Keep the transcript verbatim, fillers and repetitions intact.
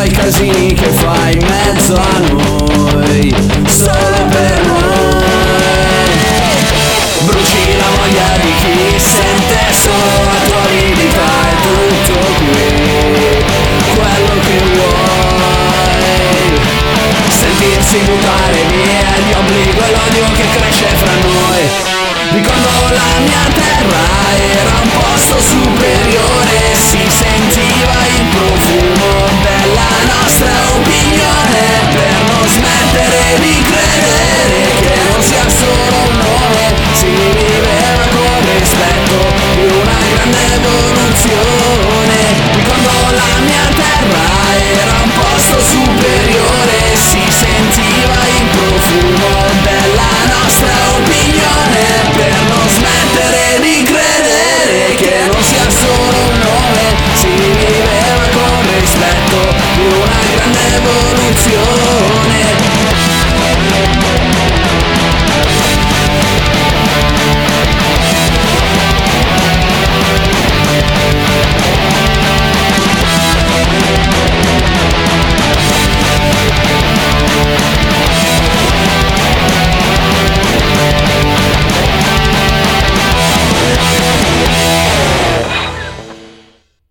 ai casini che fai in mezzo a noi, solo per noi. Bruci la voglia di chi sente solo la tua avidità, è tutto qui, quello che vuoi. Sentirsi mutare via gli obbligo e l'odio che cresce fra noi. Ricordo la mia terra era un posto superiore, si sentiva il profumo della nostra opinione, per non smettere di credere che non sia solo un nome, si viveva con rispetto di una grande evoluzione. Ricordo la mia terra era un posto superiore, si sentiva il profumo della nostra opinione, per non smettere di credere che non sia solo un nome, si viveva con rispetto di una grande evoluzione.